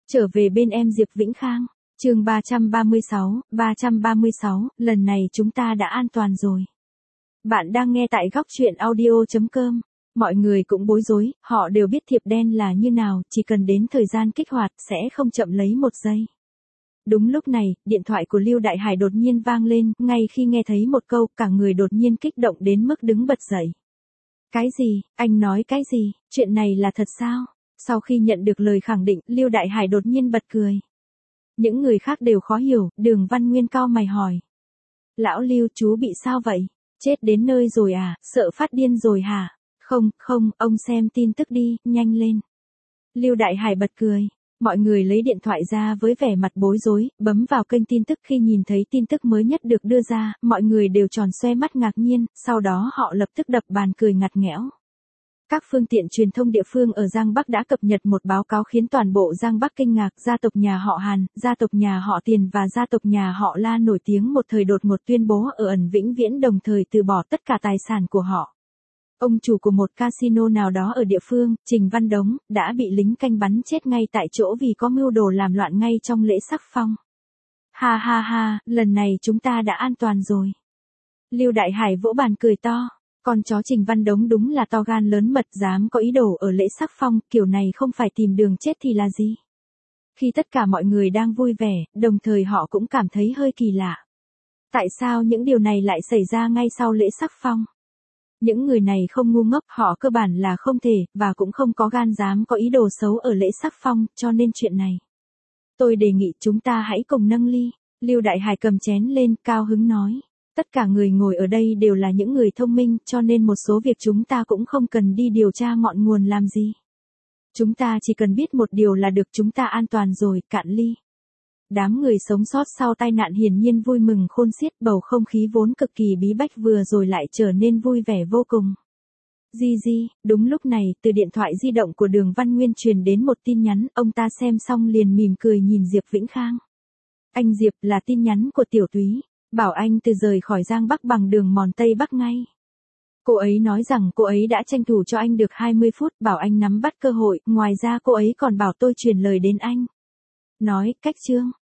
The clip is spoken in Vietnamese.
Trở về bên em Diệp Vĩnh Khang, chương 336, lần này chúng ta đã an toàn rồi. Bạn đang nghe tại góc truyện audio.com. Mọi người cũng bối rối, họ đều biết thiệp đen là như nào, chỉ cần đến thời gian kích hoạt sẽ không chậm lấy một giây. Đúng lúc này, điện thoại của Lưu Đại Hải đột nhiên vang lên, ngay khi nghe thấy một câu, cả người đột nhiên kích động đến mức đứng bật dậy. Cái gì, anh nói cái gì, chuyện này là thật sao? Sau khi nhận được lời khẳng định, Lưu Đại Hải đột nhiên bật cười. Những người khác đều khó hiểu, Đường Văn Nguyên cau mày hỏi. Lão Lưu, chú bị sao vậy? Chết đến nơi rồi à, sợ phát điên rồi hả? Không, ông xem tin tức đi, nhanh lên. Lưu Đại Hải bật cười. Mọi người lấy điện thoại ra với vẻ mặt bối rối, bấm vào kênh tin tức. Khi nhìn thấy tin tức mới nhất được đưa ra, mọi người đều tròn xoe mắt ngạc nhiên, sau đó họ lập tức đập bàn cười ngặt nghẽo. Các phương tiện truyền thông địa phương ở Giang Bắc đã cập nhật một báo cáo khiến toàn bộ Giang Bắc kinh ngạc. Gia tộc nhà họ Hàn, gia tộc nhà họ Tiền và gia tộc nhà họ La nổi tiếng một thời đột ngột tuyên bố ở ẩn vĩnh viễn, đồng thời từ bỏ tất cả tài sản của họ. Ông chủ của một casino nào đó ở địa phương, Trình Văn Đống, đã bị lính canh bắn chết ngay tại chỗ vì có mưu đồ làm loạn ngay trong lễ sắc phong. Ha, lần này chúng ta đã an toàn rồi. Lưu Đại Hải vỗ bàn cười to. Con chó Trình Văn Đống đúng là to gan lớn mật, dám có ý đồ ở lễ sắc phong, kiểu này không phải tìm đường chết thì là gì. Khi tất cả mọi người đang vui vẻ, đồng thời họ cũng cảm thấy hơi kỳ lạ. Tại sao những điều này lại xảy ra ngay sau lễ sắc phong? Những người này không ngu ngốc, họ cơ bản là không thể, và cũng không có gan dám có ý đồ xấu ở lễ sắc phong, cho nên chuyện này. Tôi đề nghị chúng ta hãy cùng nâng ly. Lưu Đại Hải cầm chén lên, cao hứng nói. Tất cả người ngồi ở đây đều là những người thông minh, cho nên một số việc chúng ta cũng không cần đi điều tra ngọn nguồn làm gì. Chúng ta chỉ cần biết một điều là được, chúng ta an toàn rồi, cạn ly. Đám người sống sót sau tai nạn hiển nhiên vui mừng khôn xiết, bầu không khí vốn cực kỳ bí bách vừa rồi lại trở nên vui vẻ vô cùng. Đúng lúc này, từ điện thoại di động của Đường Văn Nguyên truyền đến một tin nhắn, ông ta xem xong liền mỉm cười nhìn Diệp Vĩnh Khang. Anh Diệp, là tin nhắn của Tiểu Túy. Bảo anh từ rời khỏi Giang Bắc bằng đường mòn Tây Bắc ngay. Cô ấy nói rằng cô ấy đã tranh thủ cho anh được 20 phút, bảo anh nắm bắt cơ hội, ngoài ra cô ấy còn bảo tôi truyền lời đến anh. Nói, cách chương,